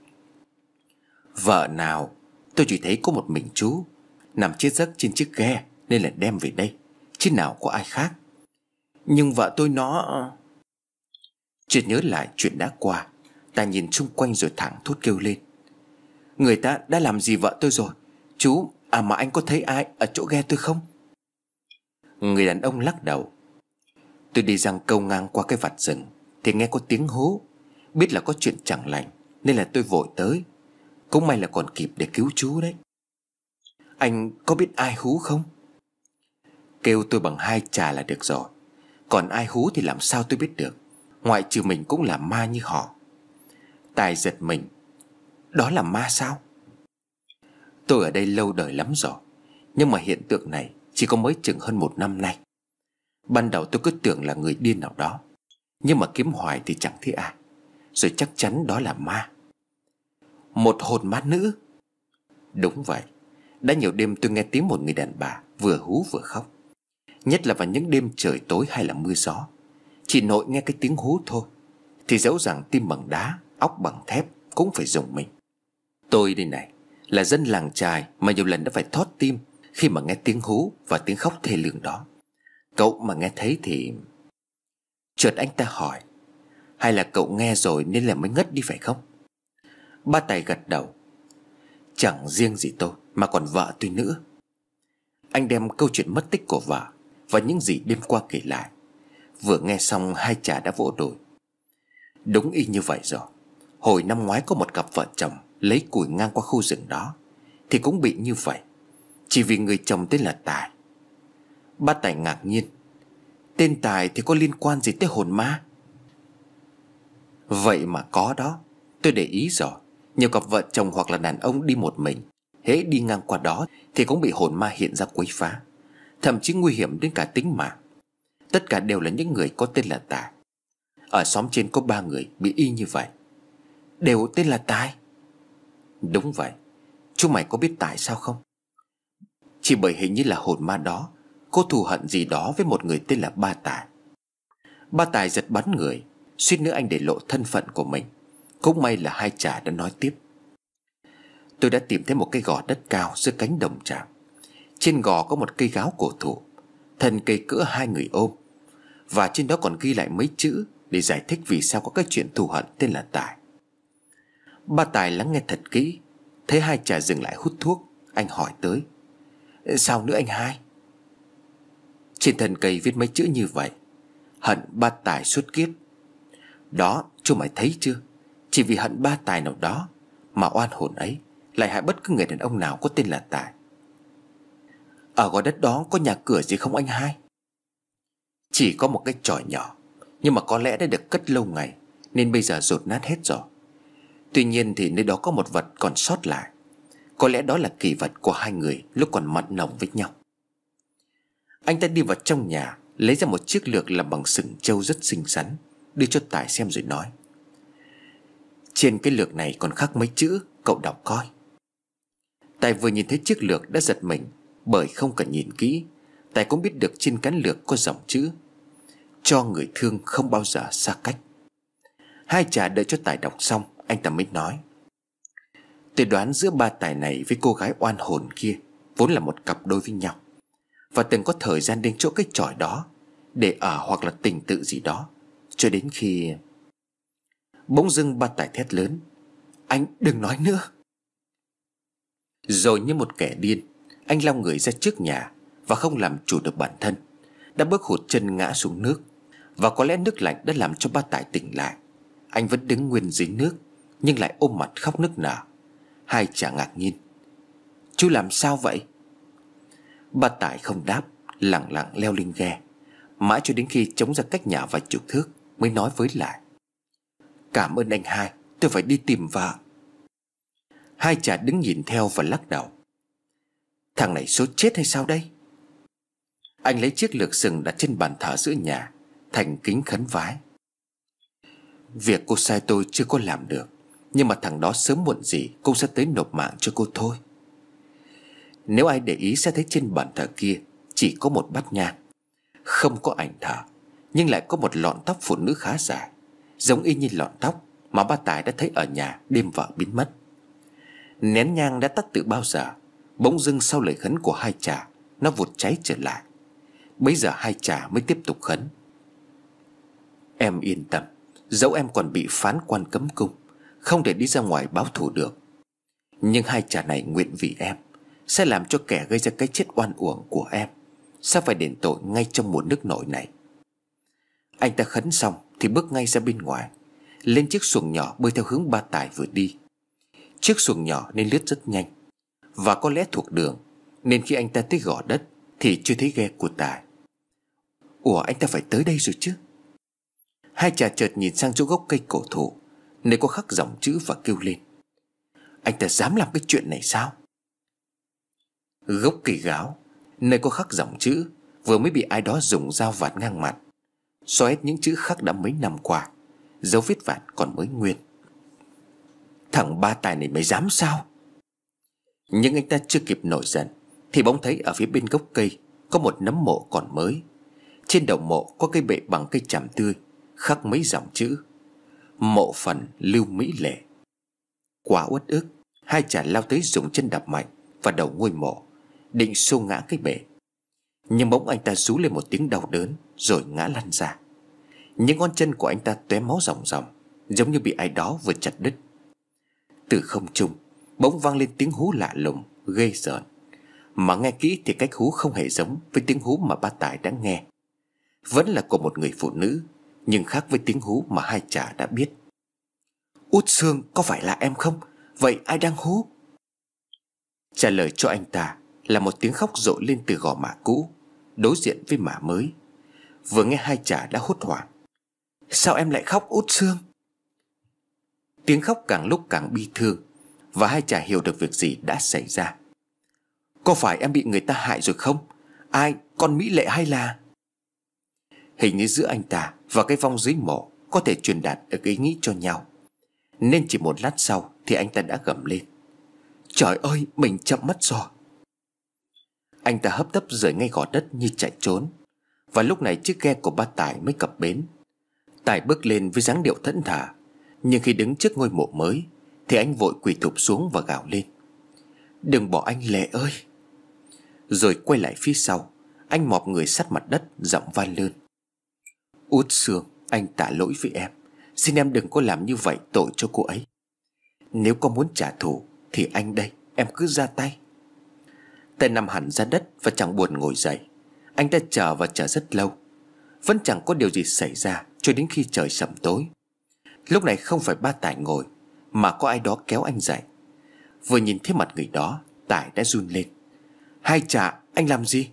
Vợ nào? Tôi chỉ thấy có một mình chú nằm chết giấc trên chiếc ghe, nên là đem về đây, chứ nào có ai khác. Nhưng vợ tôi nó... Chợt nhớ lại chuyện đã qua, Tài nhìn xung quanh rồi thẳng thốt kêu lên: Người ta đã làm gì vợ tôi rồi? Chú, mà anh có thấy ai ở chỗ ghe tôi không? Người đàn ông lắc đầu: Tôi đi giăng câu ngang qua cái vặt rừng thì nghe có tiếng hú, biết là có chuyện chẳng lành nên là tôi vội tới. Cũng may là còn kịp để cứu chú đấy. Anh có biết ai hú không? Kêu tôi bằng hai chà là được rồi. Còn ai hú thì làm sao tôi biết được, ngoại trừ mình cũng là ma như họ. Tài giật mình: Đó là ma sao? Tôi ở đây lâu đời lắm rồi, nhưng mà hiện tượng này chỉ có mới chừng hơn 1 năm nay. Ban đầu tôi cứ tưởng là người điên nào đó, nhưng mà kiếm hoài thì chẳng thấy ai, rồi chắc chắn đó là ma. Một hồn ma nữ? Đúng vậy. Đã nhiều đêm tôi nghe tiếng một người đàn bà vừa hú vừa khóc, nhất là vào những đêm trời tối hay là mưa gió. Chỉ nội nghe cái tiếng hú thôi thì dẫu rằng tim bằng đá, óc bằng thép cũng phải rùng mình. Tôi đây này là dân làng chài mà nhiều lần đã phải thót tim khi mà nghe tiếng hú và tiếng khóc thê lương đó. Cậu mà nghe thấy thì... Chợt anh ta hỏi: Hay là cậu nghe rồi nên là mới ngất đi phải không? Ba Tài gật đầu. Chẳng riêng gì tôi mà còn vợ tôi nữa. Anh đem câu chuyện mất tích của vợ và những gì đêm qua kể lại. Vừa nghe xong hai chả đã vỗ đùi. Đúng y như vậy rồi. Hồi năm ngoái có một cặp vợ chồng lấy củi ngang qua khu rừng đó thì cũng bị như vậy, chỉ vì người chồng tên là Tài. Ba Tài ngạc nhiên. Tên Tài thì có liên quan gì tới hồn ma? Vậy mà có đó. Tôi để ý rồi. Nhiều cặp vợ chồng hoặc là đàn ông đi một mình, hễ đi ngang qua đó thì cũng bị hồn ma hiện ra quấy phá, thậm chí nguy hiểm đến cả tính mạng. Tất cả đều là những người có tên là Tài. Ở xóm trên có 3 người bị y như vậy, đều tên là Tài. Đúng vậy. Chú mày có biết tại sao không? Chỉ bởi hình như là hồn ma đó có thù hận gì đó với một người tên là Ba Tài. Ba Tài giật bắn người, suýt nữa anh để lộ thân phận của mình. Cũng may là hai chả đã nói tiếp. Tôi đã tìm thấy một cái gò đất cao giữa cánh đồng tràm. Trên gò có một cây gáo cổ thụ, thân cây cỡ 2 người ôm, và trên đó còn ghi lại mấy chữ để giải thích vì sao có cái chuyện thù hận tên là Tài. Ba Tài lắng nghe thật kỹ. Thấy hai chả dừng lại hút thuốc, anh hỏi tới. Sao nữa anh hai? Trên thân cây viết mấy chữ như vậy: hận Ba Tài suốt kiếp. Đó, chú mày thấy chưa? Chỉ vì hận Ba Tài nào đó mà oan hồn ấy lại hại bất cứ người đàn ông nào có tên là Tài. Ở gò đất đó có nhà cửa gì không anh hai? Chỉ có một cái chòi nhỏ, nhưng mà có lẽ đã được cất lâu ngày nên bây giờ dột nát hết rồi. Tuy nhiên thì nơi đó có một vật còn sót lại. Có lẽ đó là kỷ vật của hai người lúc còn mặn nồng với nhau. Anh ta đi vào trong nhà, lấy ra một chiếc lược làm bằng sừng trâu rất xinh xắn, đưa cho Tài xem rồi nói. Trên cái lược này còn khắc mấy chữ, cậu đọc coi. Tài vừa nhìn thấy chiếc lược đã giật mình, bởi không cần nhìn kỹ, Tài cũng biết được trên cán lược có dòng chữ: cho người thương không bao giờ xa cách. Hai chả đợi cho Tài đọc xong, anh ta mới nói. Tôi đoán giữa Ba Tài này với cô gái oan hồn kia vốn là một cặp đôi với nhau, và từng có thời gian đến chỗ cái chòi đó để ở hoặc là tình tự gì đó, cho đến khi... Bỗng dưng Ba Tài thét lớn. Anh đừng nói nữa. Rồi như một kẻ điên, anh lao người ra trước nhà và không làm chủ được bản thân, đã bước hụt chân ngã xuống nước. Và có lẽ nước lạnh đã làm cho Ba Tài tỉnh lại. Anh vẫn đứng nguyên dưới nước, nhưng lại ôm mặt khóc nức nở. Hai chả ngạc nhiên. Chú làm sao vậy? Ba Tài không đáp, lặng lặng leo lên ghe, mãi cho đến khi chống ra cách nhà vài chục thước mới nói với lại. Cảm ơn anh hai, tôi phải đi tìm vợ. Hai chả đứng nhìn theo và lắc đầu. Thằng này số chết hay sao đây? Anh lấy chiếc lược sừng đặt trên bàn thờ giữa nhà, thành kính khấn vái. Việc cô sai tôi chưa có làm được, nhưng mà thằng đó sớm muộn gì cũng sẽ tới nộp mạng cho cô thôi. Nếu ai để ý sẽ thấy trên bàn thờ kia chỉ có một bát nhang, không có ảnh thờ, nhưng lại có một lọn tóc phụ nữ khá dài, giống y như lọn tóc mà Ba Tài đã thấy ở nhà đêm vợ biến mất. Nén nhang đã tắt từ bao giờ, bỗng dưng sau lời khấn của hai chả, nó vụt cháy trở lại. Bấy giờ hai chả mới tiếp tục khấn. Em yên tâm, dẫu em còn bị phán quan cấm cung, không thể đi ra ngoài báo thù được, nhưng hai chả này nguyện vì em sẽ làm cho kẻ gây ra cái chết oan uổng của em sẽ phải đền tội ngay trong mùa nước nổi này. Anh ta khấn xong thì bước ngay ra bên ngoài, lên chiếc xuồng nhỏ bơi theo hướng Ba Tài vừa đi. Chiếc xuồng nhỏ nên lướt rất nhanh, và có lẽ thuộc đường, nên khi anh ta tới gò đất thì chưa thấy ghe của Tài. Ủa, anh ta phải tới đây rồi chứ? Hai chả chợt nhìn sang chỗ gốc cây cổ thụ nơi có khắc dòng chữ và kêu lên. Anh ta dám làm cái chuyện này sao? Gốc cây gáo nơi có khắc dòng chữ vừa mới bị ai đó dùng dao vạt ngang mặt, xóa hết những chữ khắc đã mấy năm qua, dấu vết vạt còn mới nguyên. Thằng Ba Tài này mới dám sao? Nhưng anh ta chưa kịp nổi giận thì bỗng thấy ở phía bên gốc cây có một nấm mộ còn mới. Trên đầu mộ có cây bệ bằng cây tràm tươi, khắc mấy dòng chữ: mộ phần Lưu Mỹ Lệ. Quá uất ức, hai chả lao tới dùng chân đạp mạnh vào đầu ngôi mộ, định xô ngã cái bệ. Nhưng bỗng anh ta rú lên một tiếng đau đớn rồi ngã lăn ra. Những ngón chân của anh ta tóe máu ròng ròng, giống như bị ai đó vừa chặt đứt. Từ không trung bỗng vang lên tiếng hú lạ lùng, ghê rợn. Mà nghe kỹ thì cách hú không hề giống với tiếng hú mà ba Tài đã nghe. Vẫn là của một người phụ nữ, nhưng khác với tiếng hú mà hai chả đã biết. Út Sương, có phải là em không? Vậy ai đang hú? Trả lời cho anh ta là một tiếng khóc rộ lên từ gò mả cũ đối diện với mả mới. Vừa nghe hai chả đã hốt hoảng. Sao em lại khóc Út Sương? Tiếng khóc càng lúc càng bi thương, và hai chả hiểu được việc gì đã xảy ra. Có phải em bị người ta hại rồi không? Ai, con Mỹ Lệ hay là... Hình như giữa anh ta và cái vong dưới mộ có thể truyền đạt được ý nghĩ cho nhau, nên chỉ một lát sau thì anh ta đã gầm lên. Trời ơi, mình chậm mất rồi. Anh ta hấp tấp rời ngay gò đất như chạy trốn. Và lúc này chiếc ghe của ba Tài mới cập bến. Tài bước lên với dáng điệu thẫn thờ, nhưng khi đứng trước ngôi mộ mới thì anh vội quỳ thụp xuống và gào lên. Đừng bỏ anh Lệ ơi. Rồi quay lại phía sau, anh mọp người sát mặt đất, giọng van lơn. Út Sương, anh tạ lỗi với em. Xin em đừng có làm như vậy tội cho cô ấy. Nếu có muốn trả thù thì anh đây, em cứ ra tay. Tay nằm hẳn ra đất và chẳng buồn ngồi dậy. Anh ta chờ và chờ rất lâu, vẫn chẳng có điều gì xảy ra cho đến khi trời sẩm tối. Lúc này không phải ba Tài ngồi, mà có ai đó kéo anh dậy. Vừa nhìn thấy mặt người đó, Tài đã run lên. Hai chà, anh làm gì?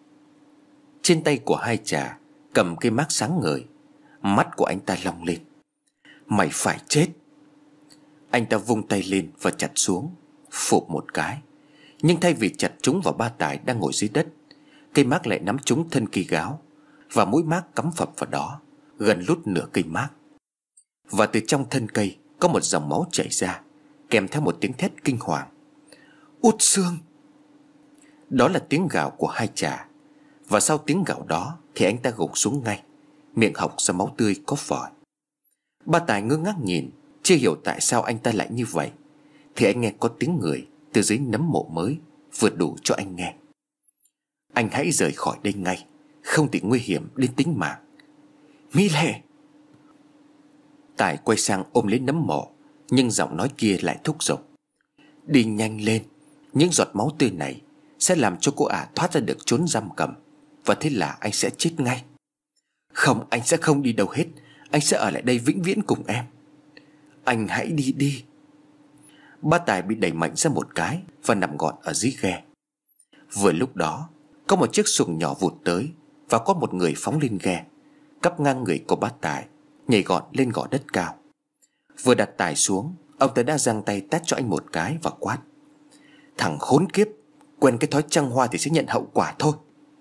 Trên tay của hai chà cầm cây mác sáng ngời. Mắt của anh ta long lên. Mày phải chết. Anh ta vung tay lên và chặt xuống, phụp một cái. Nhưng thay vì chặt trúng vào ba Tài đang ngồi dưới đất, cây mác lại nắm trúng thân cây gáo, và mũi mác cắm phập vào đó, gần lút nửa cây mác. Và từ trong thân cây có một dòng máu chảy ra, kèm theo một tiếng thét kinh hoàng. Út Sương! Đó là tiếng gào của hai chà. Và sau tiếng gào đó thì anh ta gục xuống ngay, miệng hộc ra máu tươi có vòi. Ba Tài ngơ ngác nhìn, chưa hiểu tại sao anh ta lại như vậy, thì anh nghe có tiếng người từ dưới nấm mộ mới, vừa đủ cho anh nghe. Anh hãy rời khỏi đây ngay, không thì nguy hiểm đến tính mạng. Mỹ Lệ! Tài quay sang ôm lấy nấm mộ, nhưng giọng nói kia lại thúc giục. Đi nhanh lên, những giọt máu tươi này sẽ làm cho cô ả thoát ra được chốn giam cầm, và thế là anh sẽ chết ngay. Không, anh sẽ không đi đâu hết. Anh sẽ ở lại đây vĩnh viễn cùng em. Anh hãy đi đi. Ba Tài bị đẩy mạnh ra một cái và nằm gọn ở dưới ghe. Vừa lúc đó có một chiếc xuồng nhỏ vụt tới, và có một người phóng lên ghe, cắp ngang người của ba Tài, nhảy gọn lên gò đất cao. Vừa đặt Tài xuống, ông ta đã giang tay tát cho anh một cái và quát. Thằng khốn kiếp, quen cái thói trăng hoa thì sẽ nhận hậu quả thôi.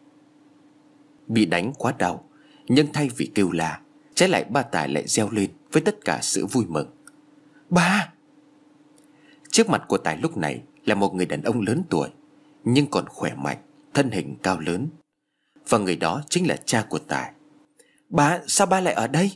Bị đánh quá đau, nhưng thay vì kêu la, trái lại ba Tài lại reo lên với tất cả sự vui mừng. Ba! Trước mặt của Tài lúc này là một người đàn ông lớn tuổi, nhưng còn khỏe mạnh, thân hình cao lớn. Và người đó chính là cha của Tài. Ba, sao ba lại ở đây?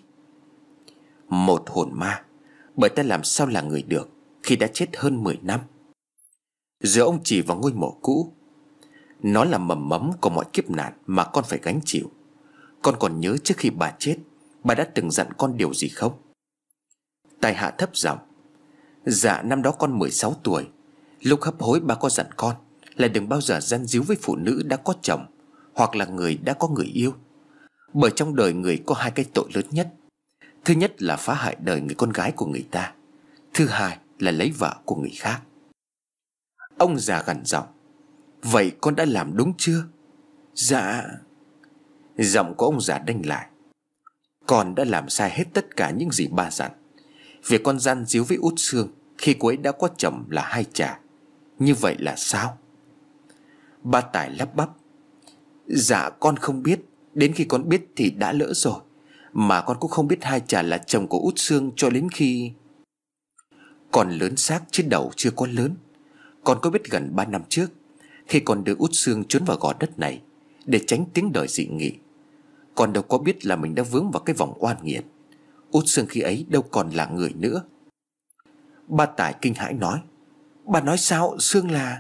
Một hồn ma, bởi ta làm sao là người được khi đã chết hơn 10 năm. Rồi ông chỉ vào ngôi mộ cũ. Nó là mầm mống của mọi kiếp nạn mà con phải gánh chịu. Con còn nhớ trước khi bà chết, bà đã từng dặn con điều gì không? Tài hạ thấp giọng. Dạ, năm đó con 16 tuổi. Lúc hấp hối bà có dặn con là đừng bao giờ gian díu với phụ nữ đã có chồng, hoặc là người đã có người yêu. Bởi trong đời người có hai cái tội lớn nhất. Thứ nhất là phá hại đời người con gái của người ta. Thứ hai là lấy vợ của người khác. Ông già gằn giọng. Vậy con đã làm đúng chưa? Dạ. Giọng của ông già đanh lại. Con đã làm sai hết tất cả những gì ba dặn. Việc con gian díu với Út Sương khi cô ấy đã có chồng là hai chà, như vậy là sao? Ba Tài lắp bắp. Dạ con không biết. Đến khi con biết thì đã lỡ rồi. Mà con cũng không biết hai chà là chồng của Út Sương cho đến khi... Con lớn xác chứ đầu chưa có lớn. Con có biết gần 3 năm trước, khi con đưa Út Sương trốn vào gò đất này để tránh tiếng đời dị nghị, con đâu có biết là mình đã vướng vào cái vòng oan nghiệt. Út Sương khi ấy đâu còn là người nữa. Ba Tài kinh hãi nói. Bà nói sao? Sương là...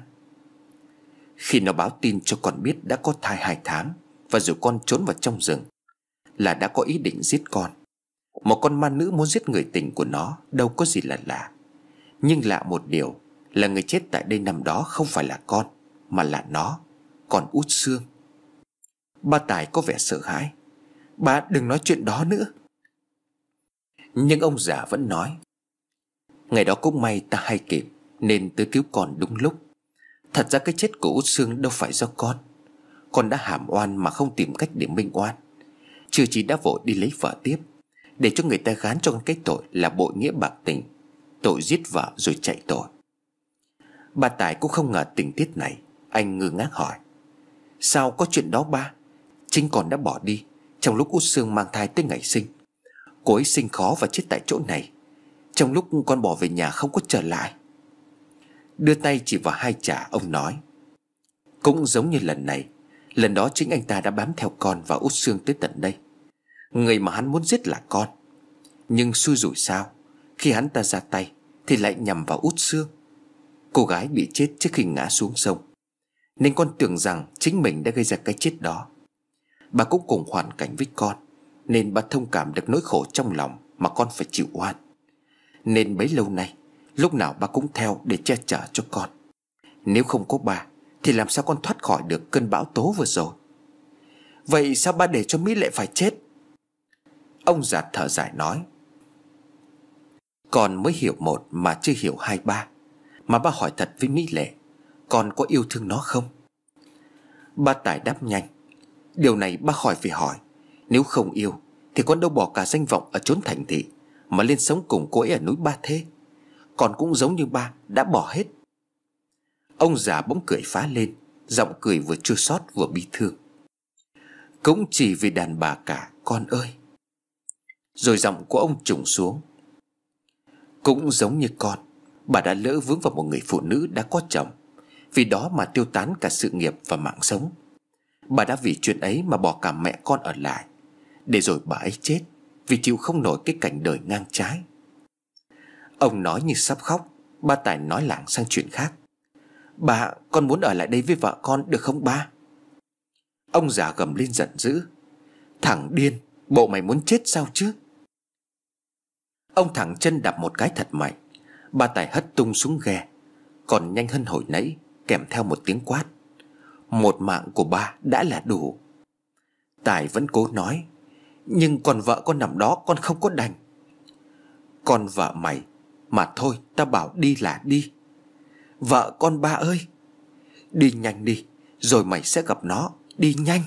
Khi nó báo tin cho con biết đã có thai 2 tháng, và rồi con trốn vào trong rừng, là đã có ý định giết con. Một con ma nữ muốn giết người tình của nó đâu có gì là lạ. Nhưng lạ một điều là người chết tại đây năm đó không phải là con, mà là nó, con Út Sương. Ba Tài có vẻ sợ hãi. Bà đừng nói chuyện đó nữa. Nhưng ông già vẫn nói: ngày đó cũng may ta hay kịp nên tới cứu con đúng lúc. Thật ra cái chết của Út Sương đâu phải do con đã hàm oan mà không tìm cách để minh oan. Chưa chỉ đã vội đi lấy vợ tiếp, để cho người ta gán cho con cái tội là bội nghĩa bạc tình, tội giết vợ rồi chạy tội. Bà Tài cũng không ngờ tình tiết này. Anh ngơ ngác hỏi: sao có chuyện đó ba? Chính con đã bỏ đi trong lúc Út Sương mang thai tới ngày sinh. Cô ấy sinh khó và chết tại chỗ này, trong lúc con bỏ về nhà không có trở lại. Đưa tay chỉ vào hai chả, ông nói: cũng giống như lần này. Lần đó chính anh ta đã bám theo con và Út Sương tới tận đây. Người mà hắn muốn giết là con. Nhưng xui rủi sao, khi hắn ta ra tay thì lại nhằm vào Út Sương. Cô gái bị chết trước khi ngã xuống sông, nên con tưởng rằng chính mình đã gây ra cái chết đó. Bà cũng cùng hoàn cảnh với con, nên bà thông cảm được nỗi khổ trong lòng mà con phải chịu oan. Nên bấy lâu nay lúc nào bà cũng theo để che chở cho con. Nếu không có bà thì làm sao con thoát khỏi được cơn bão tố vừa rồi? Vậy sao ba để cho Mỹ Lệ phải chết? Ông già thở dài nói: con mới hiểu một mà chưa hiểu hai ba. Mà ba hỏi thật với Mỹ Lệ, con có yêu thương nó không? Ba Tài đáp nhanh: điều này ba khỏi phải hỏi. Nếu không yêu thì con đâu bỏ cả danh vọng ở chốn thành thị mà lên sống cùng cô ấy ở núi Ba Thê. Con cũng giống như ba đã bỏ hết. Ông già bỗng cười phá lên, giọng cười vừa chua xót vừa bi thương: cũng chỉ vì đàn bà cả con ơi. Rồi giọng của ông trùng xuống: cũng giống như con, bà đã lỡ vướng vào một người phụ nữ đã có chồng, vì đó mà tiêu tán cả sự nghiệp và mạng sống. Bà đã vì chuyện ấy mà bỏ cả mẹ con ở lại, để rồi bà ấy chết vì chịu không nổi cái cảnh đời ngang trái. Ông nói như sắp khóc. Ba Tài nói lảng sang chuyện khác: bà, con muốn ở lại đây với vợ con được không ba? Ông già gầm lên giận dữ: thằng điên, bộ mày muốn chết sao chứ? Ông thẳng chân đạp một cái thật mạnh. Ba Tài hất tung xuống ghe, còn nhanh hơn hồi nãy, kèm theo một tiếng quát: một mạng của ba đã là đủ. Tài vẫn cố nói: nhưng còn vợ con nằm đó con không có đành. Con vợ mày mà thôi, ta bảo đi là đi. Vợ con ba ơi, đi nhanh đi, rồi mày sẽ gặp nó. Đi nhanh.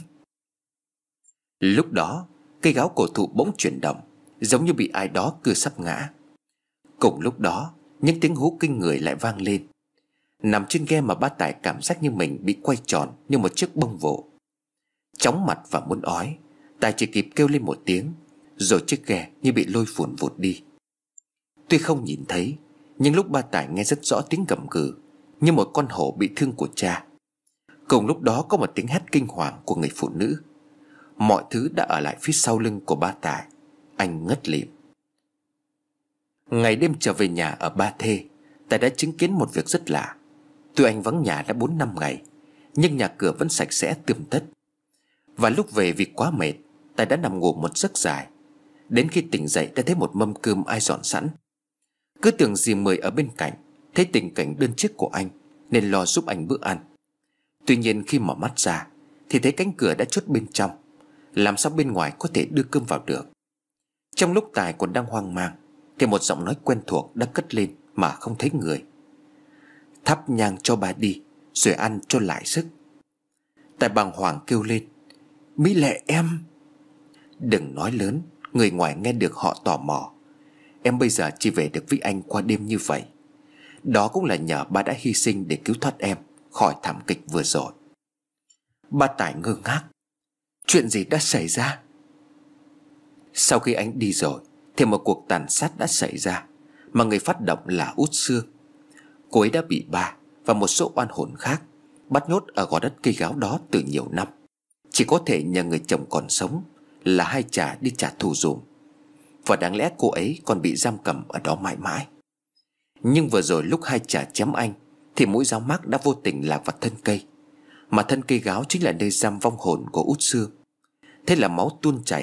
Lúc đó cây gáo cổ thụ bỗng chuyển động, giống như bị ai đó cưa sắp ngã. Cùng lúc đó những tiếng hú kinh người lại vang lên. Nằm trên ghe mà ba Tài cảm giác như mình bị quay tròn như một chiếc bông vỗ. Chóng mặt và muốn ói, Tài chỉ kịp kêu lên một tiếng, rồi chiếc ghe như bị lôi phủn vụt đi. Tuy không nhìn thấy, nhưng lúc ba Tài nghe rất rõ tiếng gầm gừ như một con hổ bị thương của cha. Cùng lúc đó có một tiếng hét kinh hoàng của người phụ nữ. Mọi thứ đã ở lại phía sau lưng của ba Tài. Anh ngất lịm. Ngày đêm trở về nhà ở Ba Thê, Tài đã chứng kiến một việc rất lạ. Tuy anh vắng nhà đã 4-5 ngày, nhưng nhà cửa vẫn sạch sẽ tươm tất. Và lúc về vì quá mệt, Tài đã nằm ngủ một giấc dài. Đến khi tỉnh dậy đã thấy một mâm cơm ai dọn sẵn. Cứ tưởng dì Mười ở bên cạnh, thấy tình cảnh đơn chiếc của anh nên lo giúp anh bữa ăn. Tuy nhiên khi mở mắt ra thì thấy cánh cửa đã chốt bên trong, làm sao bên ngoài có thể đưa cơm vào được. Trong lúc Tài còn đang hoang mang thì một giọng nói quen thuộc đã cất lên mà không thấy người: thắp nhang cho bà đi, rồi ăn cho lại sức. Tài bàng hoàng kêu lên: Mỹ Lệ em. Đừng nói lớn, người ngoài nghe được họ tò mò. Em bây giờ chỉ về được với anh qua đêm như vậy. Đó cũng là nhờ ba đã hy sinh để cứu thoát em khỏi thảm kịch vừa rồi. Ba Tài ngơ ngác. Chuyện gì đã xảy ra? Sau khi anh đi rồi thì một cuộc tàn sát đã xảy ra, mà người phát động là Út Sương. Cô ấy đã bị ba và một số oan hồn khác bắt nhốt ở gò đất cây gáo đó từ nhiều năm. Chỉ có thể nhờ người chồng còn sống là Hai Chà đi trả thù dùm. Và đáng lẽ cô ấy còn bị giam cầm ở đó mãi mãi. Nhưng vừa rồi lúc Hai Chà chém anh thì mũi giáo mác đã vô tình lạc vào thân cây, mà thân cây gáo chính là nơi giam vong hồn của Út Sương. Thế là máu tuôn chảy,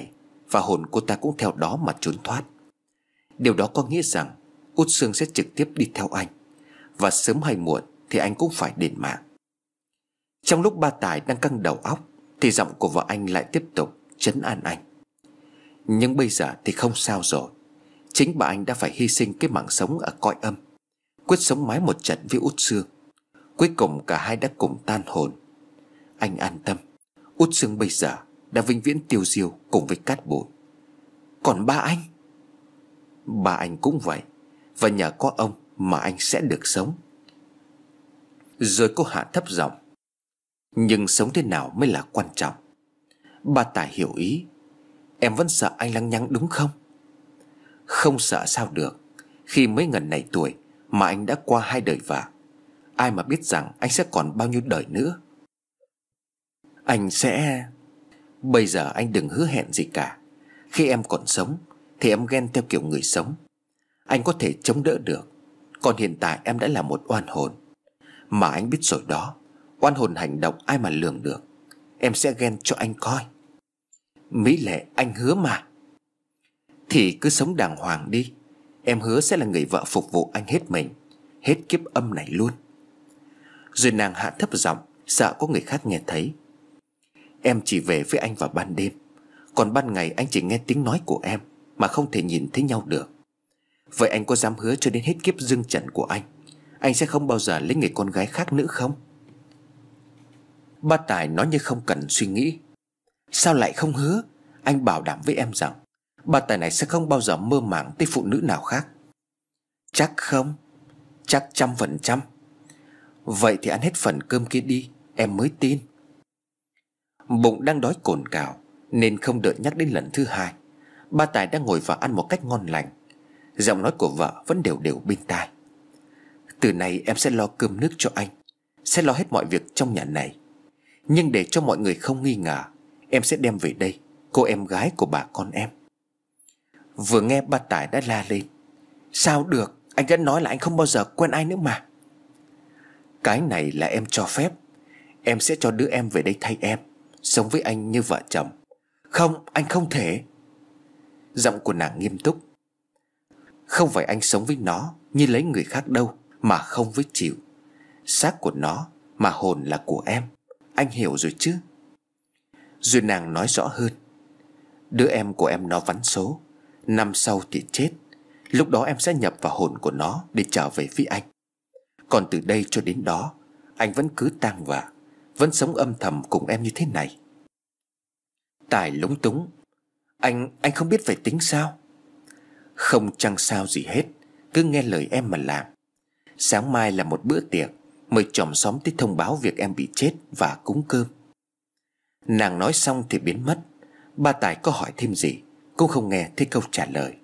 và hồn cô ta cũng theo đó mà trốn thoát. Điều đó có nghĩa rằng Út Sương sẽ trực tiếp đi theo anh, và sớm hay muộn thì anh cũng phải đền mạng. Trong lúc ba Tài đang căng đầu óc thì giọng của vợ anh lại tiếp tục trấn an anh. Nhưng bây giờ thì không sao rồi. Chính bà anh đã phải hy sinh cái mạng sống ở cõi âm, quyết sống mái một trận với Út Sương. Cuối cùng cả hai đã cùng tan hồn. Anh an tâm, Út Sương bây giờ đã vĩnh viễn tiêu diêu cùng với cát bụi. Còn ba anh? Ba anh cũng vậy, và nhờ có ông mà anh sẽ được sống. Rồi cô hạ thấp giọng: nhưng sống thế nào mới là quan trọng. Ba Tài hiểu ý. Em vẫn sợ anh lăng nhăng đúng không? Không sợ sao được, khi mới ngần này tuổi mà anh đã qua 2 đời vợ. Ai mà biết rằng anh sẽ còn bao nhiêu đời nữa. Anh sẽ... Bây giờ anh đừng hứa hẹn gì cả. Khi em còn sống thì em ghen theo kiểu người sống, anh có thể chống đỡ được. Còn hiện tại em đã là một oan hồn. Mà anh biết rồi đó, oan hồn hành động ai mà lường được. Em sẽ ghen cho anh coi. Mỹ Lệ, anh hứa mà. Thì cứ sống đàng hoàng đi. Em hứa sẽ là người vợ phục vụ anh hết mình, hết kiếp âm này luôn. Rồi nàng hạ thấp giọng, sợ có người khác nghe thấy: em chỉ về với anh vào ban đêm, còn ban ngày anh chỉ nghe tiếng nói của em mà không thể nhìn thấy nhau được. Vậy anh có dám hứa cho đến hết kiếp dương trần của anh sẽ không bao giờ lấy người con gái khác nữa không? Ba Tài nói như không cần suy nghĩ: sao lại không hứa? Anh bảo đảm với em rằng ba Tài này sẽ không bao giờ mơ màng tới phụ nữ nào khác. Chắc không? Chắc 100%. Vậy thì ăn hết phần cơm kia đi, em mới tin. Bụng đang đói cồn cào nên không đợi nhắc đến lần thứ hai, ba Tài đang ngồi và ăn một cách ngon lành. Giọng nói của vợ vẫn đều đều bên tai: từ nay em sẽ lo cơm nước cho anh, sẽ lo hết mọi việc trong nhà này. Nhưng để cho mọi người không nghi ngờ, em sẽ đem về đây cô em gái của bà con em. Vừa nghe ba Tài đã la lên: sao được, anh đã nói là anh không bao giờ quen ai nữa mà. Cái này là em cho phép. Em sẽ cho đứa em về đây thay em, sống với anh như vợ chồng. Không, anh không thể. Giọng của nàng nghiêm túc: không phải anh sống với nó như lấy người khác đâu, mà không với chịu. Xác của nó mà hồn là của em, anh hiểu rồi chứ? Rồi nàng nói rõ hơn: đứa em của em nó vắn số, năm sau thì chết. Lúc đó em sẽ nhập vào hồn của nó để trở về với anh. Còn từ đây cho đến đó, anh vẫn cứ tang vợ, vẫn sống âm thầm cùng em như thế này. Tài lúng túng: Anh không biết phải tính sao? Không chăng sao gì hết, cứ nghe lời em mà làm. Sáng mai là một bữa tiệc, mời chòm xóm tới thông báo việc em bị chết và cúng cơm. Nàng nói xong thì biến mất. Ba Tài có hỏi thêm gì cũng không nghe thấy câu trả lời.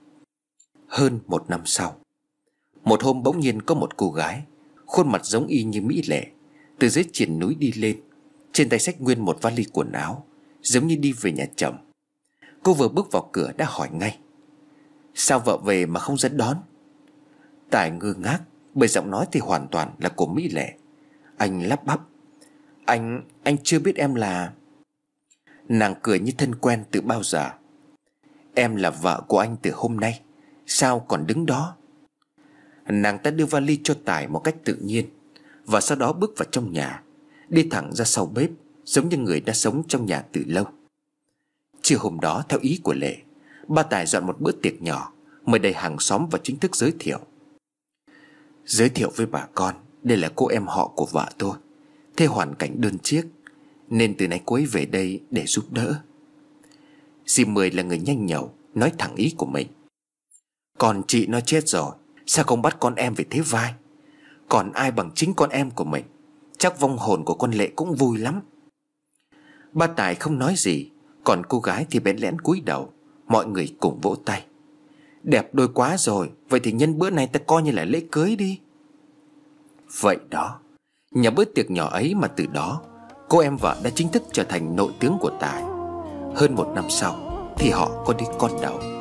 Hơn 1 năm sau, một hôm bỗng nhiên có một cô gái, khuôn mặt giống y như Mỹ Lệ, từ dưới triền núi đi lên, trên tay xách nguyên một vali quần áo, giống như đi về nhà chồng. Cô vừa bước vào cửa đã hỏi ngay: sao vợ về mà không ra đón? Tài ngơ ngác, bởi giọng nói thì hoàn toàn là của Mỹ Lệ. Anh lắp bắp: Anh chưa biết em là... Nàng cười như thân quen từ bao giờ: em là vợ của anh từ hôm nay, sao còn đứng đó? Nàng ta đưa vali cho Tài một cách tự nhiên, và sau đó bước vào trong nhà, đi thẳng ra sau bếp, giống như người đã sống trong nhà từ lâu. Chiều hôm đó, theo ý của Lệ, ba Tài dọn một bữa tiệc nhỏ, mời đầy hàng xóm và chính thức giới thiệu. Giới thiệu với bà con, đây là cô em họ của vợ tôi, thế hoàn cảnh đơn chiếc, nên từ nay cô ấy về đây để giúp đỡ. Dì Mười là người nhanh nhẩu, nói thẳng ý của mình: còn chị nó chết rồi, sao không bắt con em về thế vai? Còn ai bằng chính con em của mình? Chắc vong hồn của con Lệ cũng vui lắm. Ba Tài không nói gì, còn cô gái thì bẽn lẽn cúi đầu. Mọi người cùng vỗ tay: đẹp đôi quá rồi, vậy thì nhân bữa này ta coi như là lễ cưới đi. Vậy đó, nhờ bữa tiệc nhỏ ấy mà từ đó, cô em vợ đã chính thức trở thành nội tướng của Tài. Hơn 1 năm sau thì họ có đứa con đầu.